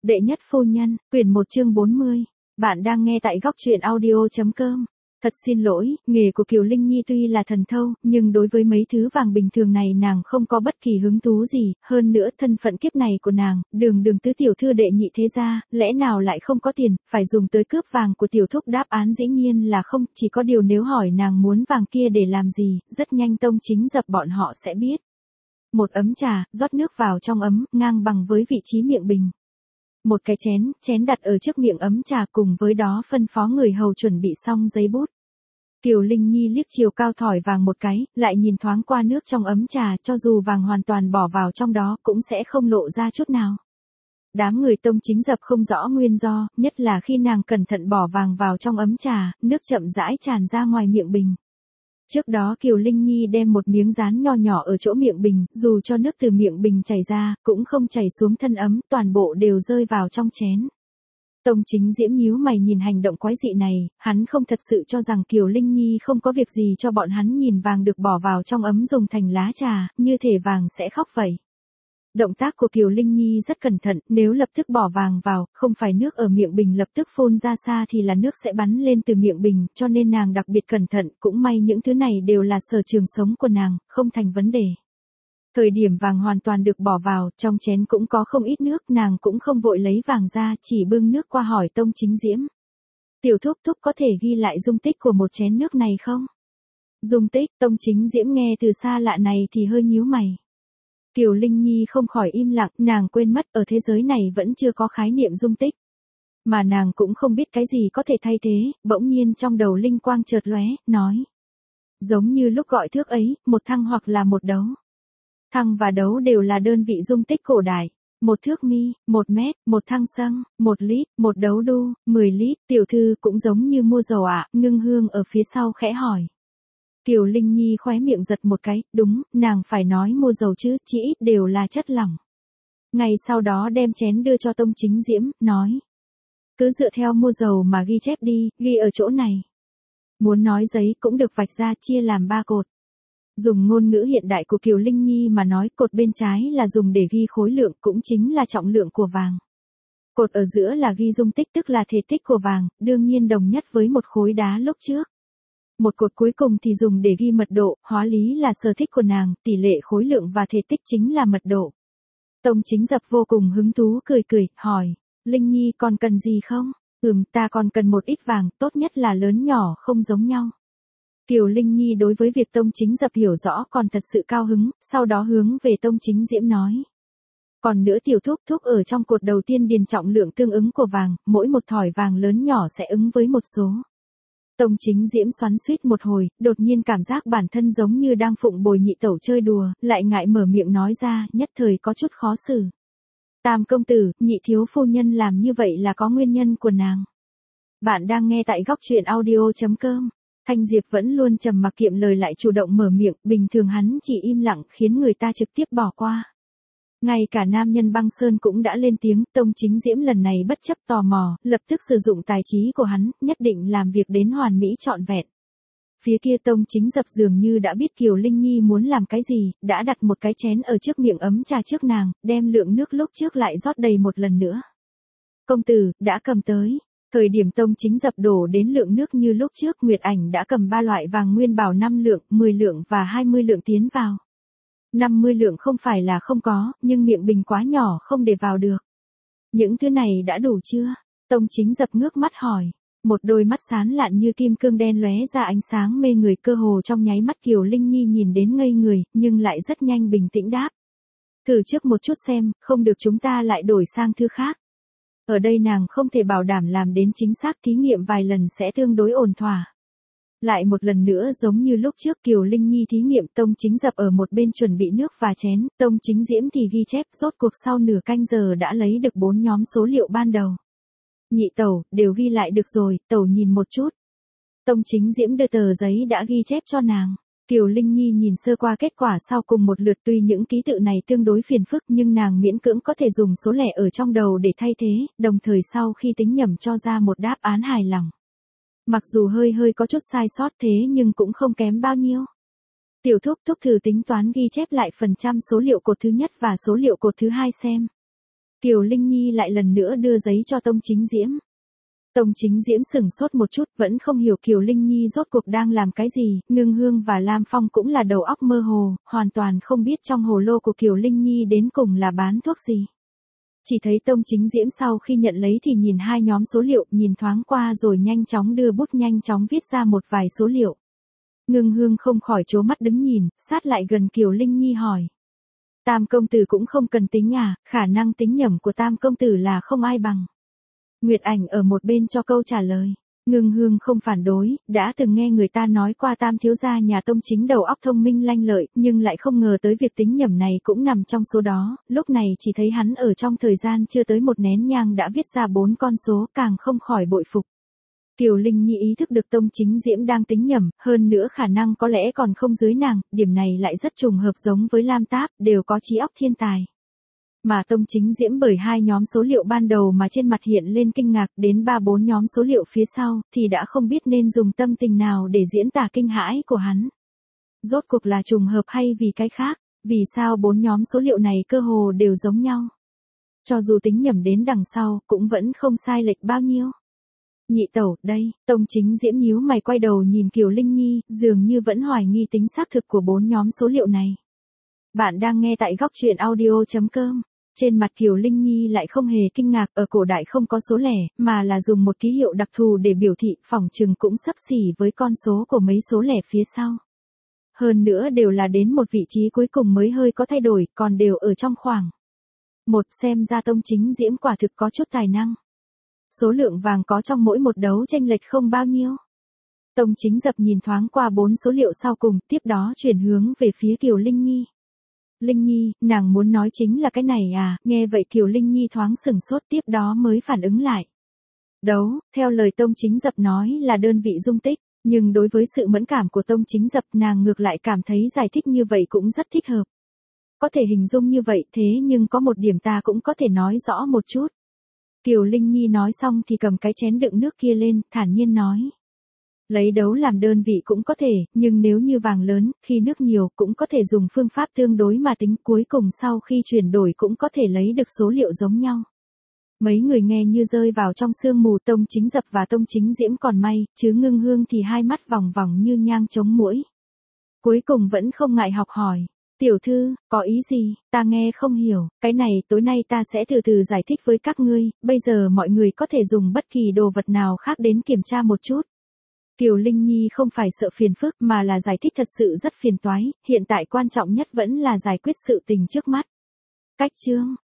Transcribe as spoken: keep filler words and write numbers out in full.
Đệ nhất phu nhân, quyển một chương bốn mươi. Bạn đang nghe tại góc truyện audio.com. Thật xin lỗi, nghề của Kiều Linh Nhi tuy là thần thâu, nhưng đối với mấy thứ vàng bình thường này nàng không có bất kỳ hứng thú gì, hơn nữa thân phận kiếp này của nàng, đường đường tứ tiểu thư đệ nhị thế gia, lẽ nào lại không có tiền, phải dùng tới cướp vàng của tiểu thúc, đáp án dĩ nhiên là không, chỉ có điều nếu hỏi nàng muốn vàng kia để làm gì, rất nhanh Tông Chính Dập bọn họ sẽ biết. Một ấm trà, rót nước vào trong ấm, ngang bằng với vị trí miệng bình. Một cái chén, chén đặt ở trước miệng ấm trà, cùng với đó phân phó người hầu chuẩn bị xong giấy bút. Kiều Linh Nhi liếc chiều cao thỏi vàng một cái, lại nhìn thoáng qua nước trong ấm trà, cho dù vàng hoàn toàn bỏ vào trong đó cũng sẽ không lộ ra chút nào. Đám người Tông Chính Dập không rõ nguyên do, nhất là khi nàng cẩn thận bỏ vàng vào trong ấm trà, nước chậm rãi tràn ra ngoài miệng bình. Trước đó Kiều Linh Nhi đem một miếng dán nho nhỏ ở chỗ miệng bình, dù cho nước từ miệng bình chảy ra, cũng không chảy xuống thân ấm, toàn bộ đều rơi vào trong chén. Tông Chính Diễm nhíu mày nhìn hành động quái dị này, hắn không thật sự cho rằng Kiều Linh Nhi không có việc gì cho bọn hắn nhìn vàng được bỏ vào trong ấm dùng thành lá trà, như thể vàng sẽ khóc vậy. Động tác của Kiều Linh Nhi rất cẩn thận, nếu lập tức bỏ vàng vào, không phải nước ở miệng bình lập tức phun ra xa thì là nước sẽ bắn lên từ miệng bình, cho nên nàng đặc biệt cẩn thận, cũng may những thứ này đều là sở trường sống của nàng, không thành vấn đề. Thời điểm vàng hoàn toàn được bỏ vào, trong chén cũng có không ít nước, nàng cũng không vội lấy vàng ra, chỉ bưng nước qua hỏi Tông Chính Diễm. Tiểu thúc thúc có thể ghi lại dung tích của một chén nước này không? Dung tích, Tông Chính Diễm nghe từ xa lạ này thì hơi nhíu mày. Kiều Linh Nhi không khỏi im lặng, nàng quên mất ở thế giới này vẫn chưa có khái niệm dung tích. Mà nàng cũng không biết cái gì có thể thay thế, bỗng nhiên trong đầu linh quang chợt lóe, nói. Giống như lúc gọi thước ấy, một thăng hoặc là một đấu. Thăng và đấu đều là đơn vị dung tích cổ đại. Một thước mi, một mét, một thăng xăng, một lít, một đấu đu, mười lít, tiểu thư cũng giống như mua dầu ạ, à, Ngưng Hương ở phía sau khẽ hỏi. Kiều Linh Nhi khóe miệng giật một cái, đúng, nàng phải nói mua dầu chứ, chỉ ít đều là chất lỏng. Ngày sau đó đem chén đưa cho Tông Chính Diễm, nói. Cứ dựa theo mua dầu mà ghi chép đi, ghi ở chỗ này. Muốn nói giấy cũng được vạch ra chia làm ba cột. Dùng ngôn ngữ hiện đại của Kiều Linh Nhi mà nói, cột bên trái là dùng để ghi khối lượng, cũng chính là trọng lượng của vàng. Cột ở giữa là ghi dung tích, tức là thể tích của vàng, đương nhiên đồng nhất với một khối đá lúc trước. Một cột cuối cùng thì dùng để ghi mật độ, hóa lý là sở thích của nàng, tỷ lệ khối lượng và thể tích chính là mật độ. Tông Chính Dập vô cùng hứng thú cười cười, hỏi, Linh Nhi còn cần gì không? Ừm, ta còn cần một ít vàng, tốt nhất là lớn nhỏ không giống nhau. Kiều Linh Nhi đối với việc Tông Chính Dập hiểu rõ còn thật sự cao hứng, sau đó hướng về Tông Chính Diễm nói. Còn nữa tiểu thúc thúc ở trong cột đầu tiên điền trọng lượng tương ứng của vàng, mỗi một thỏi vàng lớn nhỏ sẽ ứng với một số. Tông Chính Diễm xoắn xuýt một hồi, đột nhiên cảm giác bản thân giống như đang phụng bồi nhị tẩu chơi đùa, lại ngại mở miệng nói ra, nhất thời có chút khó xử. Tam công tử, nhị thiếu phu nhân làm như vậy là có nguyên nhân của nàng. Bạn đang nghe tại góc truyện audio.com. Thanh Diệp vẫn luôn trầm mặc kiệm lời lại chủ động mở miệng, bình thường hắn chỉ im lặng khiến người ta trực tiếp bỏ qua. Ngay cả nam nhân Băng Sơn cũng đã lên tiếng, Tông Chính Diễm lần này bất chấp tò mò, lập tức sử dụng tài trí của hắn, nhất định làm việc đến hoàn mỹ trọn vẹn. Phía kia Tông Chính Dập dường như đã biết Kiều Linh Nhi muốn làm cái gì, đã đặt một cái chén ở trước miệng ấm trà trước nàng, đem lượng nước lúc trước lại rót đầy một lần nữa. Công tử, đã cầm tới. Thời điểm Tông Chính Dập đổ đến lượng nước như lúc trước, Nguyệt Ảnh đã cầm ba loại vàng nguyên bảo năm lượng, mười lượng và hai mươi lượng tiến vào. năm mươi lượng không phải là không có, nhưng miệng bình quá nhỏ không để vào được. Những thứ này đã đủ chưa? Tông Chính Dập ngước mắt hỏi. Một đôi mắt sáng lạn như kim cương đen lóe ra ánh sáng mê người, cơ hồ trong nháy mắt Kiều Linh Nhi nhìn đến ngây người, nhưng lại rất nhanh bình tĩnh đáp. Thử trước một chút xem, không được chúng ta lại đổi sang thứ khác. Ở đây nàng không thể bảo đảm làm đến chính xác, thí nghiệm vài lần sẽ tương đối ổn thỏa. Lại một lần nữa giống như lúc trước Kiều Linh Nhi thí nghiệm, Tông Chính Dập ở một bên chuẩn bị nước và chén, Tông Chính Diễm thì ghi chép, rốt cuộc sau nửa canh giờ đã lấy được bốn nhóm số liệu ban đầu. Nhị tẩu, đều ghi lại được rồi, tẩu nhìn một chút. Tông Chính Diễm đưa tờ giấy đã ghi chép cho nàng. Kiều Linh Nhi nhìn sơ qua kết quả sau cùng một lượt, tuy những ký tự này tương đối phiền phức nhưng nàng miễn cưỡng có thể dùng số lẻ ở trong đầu để thay thế, đồng thời sau khi tính nhẩm cho ra một đáp án hài lòng. Mặc dù hơi hơi có chút sai sót thế nhưng cũng không kém bao nhiêu. Tiểu thúc thúc thử tính toán ghi chép lại phần trăm số liệu cột thứ nhất và số liệu cột thứ hai xem. Kiều Linh Nhi lại lần nữa đưa giấy cho Tông Chính Diễm. Tông Chính Diễm sửng sốt một chút, vẫn không hiểu Kiều Linh Nhi rốt cuộc đang làm cái gì, Ngưng Hương và Lam Phong cũng là đầu óc mơ hồ, hoàn toàn không biết trong hồ lô của Kiều Linh Nhi đến cùng là bán thuốc gì. Chỉ thấy Tông Chính Diễm sau khi nhận lấy thì nhìn hai nhóm số liệu, nhìn thoáng qua rồi nhanh chóng đưa bút nhanh chóng viết ra một vài số liệu. Ngưng Hương không khỏi trố mắt đứng nhìn, sát lại gần Kiều Linh Nhi hỏi. Tam công tử cũng không cần tính à, khả năng tính nhẩm của Tam công tử là không ai bằng. Nguyệt Ảnh ở một bên cho câu trả lời. Ngưng Hương không phản đối, đã từng nghe người ta nói qua Tam thiếu gia nhà Tông Chính đầu óc thông minh lanh lợi, nhưng lại không ngờ tới việc tính nhẩm này cũng nằm trong số đó, lúc này chỉ thấy hắn ở trong thời gian chưa tới một nén nhang đã viết ra bốn con số, càng không khỏi bội phục. Kiều Linh Nhi ý thức được Tông Chính Diễm đang tính nhẩm, hơn nữa khả năng có lẽ còn không dưới nàng, điểm này lại rất trùng hợp giống với Lam Táp, đều có trí óc thiên tài. Mà Tông Chính Diễm bởi hai nhóm số liệu ban đầu mà trên mặt hiện lên kinh ngạc, đến ba bốn nhóm số liệu phía sau, thì đã không biết nên dùng tâm tình nào để diễn tả kinh hãi của hắn. Rốt cuộc là trùng hợp hay vì cái khác, vì sao bốn nhóm số liệu này cơ hồ đều giống nhau. Cho dù tính nhẩm đến đằng sau, cũng vẫn không sai lệch bao nhiêu. Nhị tẩu, đây, Tông Chính Diễm nhíu mày quay đầu nhìn Kiều Linh Nhi, dường như vẫn hoài nghi tính xác thực của bốn nhóm số liệu này. Bạn đang nghe tại góc truyện audio chấm com. Trên mặt Kiều Linh Nhi lại không hề kinh ngạc, ở cổ đại không có số lẻ, mà là dùng một ký hiệu đặc thù để biểu thị, phỏng chừng cũng xấp xỉ với con số của mấy số lẻ phía sau. Hơn nữa đều là đến một vị trí cuối cùng mới hơi có thay đổi, còn đều ở trong khoảng. Một, xem ra Tông Chính Diễm quả thực có chút tài năng. Số lượng vàng có trong mỗi một đấu chênh lệch không bao nhiêu. Tông Chính Dập nhìn thoáng qua bốn số liệu sau cùng, tiếp đó chuyển hướng về phía Kiều Linh Nhi. Linh Nhi, nàng muốn nói chính là cái này à, nghe vậy Kiều Linh Nhi thoáng sửng sốt, tiếp đó mới phản ứng lại. Đấu, theo lời Tông Chính Dập nói là đơn vị dung tích, nhưng đối với sự mẫn cảm của Tông Chính Dập nàng ngược lại cảm thấy giải thích như vậy cũng rất thích hợp. Có thể hình dung như vậy thế nhưng có một điểm ta cũng có thể nói rõ một chút. Kiều Linh Nhi nói xong thì cầm cái chén đựng nước kia lên, thản nhiên nói. Lấy đấu làm đơn vị cũng có thể, nhưng nếu như vàng lớn, khi nước nhiều cũng có thể dùng phương pháp tương đối mà tính, cuối cùng sau khi chuyển đổi cũng có thể lấy được số liệu giống nhau. Mấy người nghe như rơi vào trong sương mù. Tông Chính Dập và Tông Chính Diễm còn may, chứ Ngưng Hương thì hai mắt vòng vòng như nhang chống muỗi. Cuối cùng vẫn không ngại học hỏi. Tiểu thư, có ý gì, ta nghe không hiểu, cái này tối nay ta sẽ từ từ giải thích với các ngươi, bây giờ mọi người có thể dùng bất kỳ đồ vật nào khác đến kiểm tra một chút. Kiều Linh Nhi không phải sợ phiền phức mà là giải thích thật sự rất phiền toái, hiện tại quan trọng nhất vẫn là giải quyết sự tình trước mắt. Cách chương,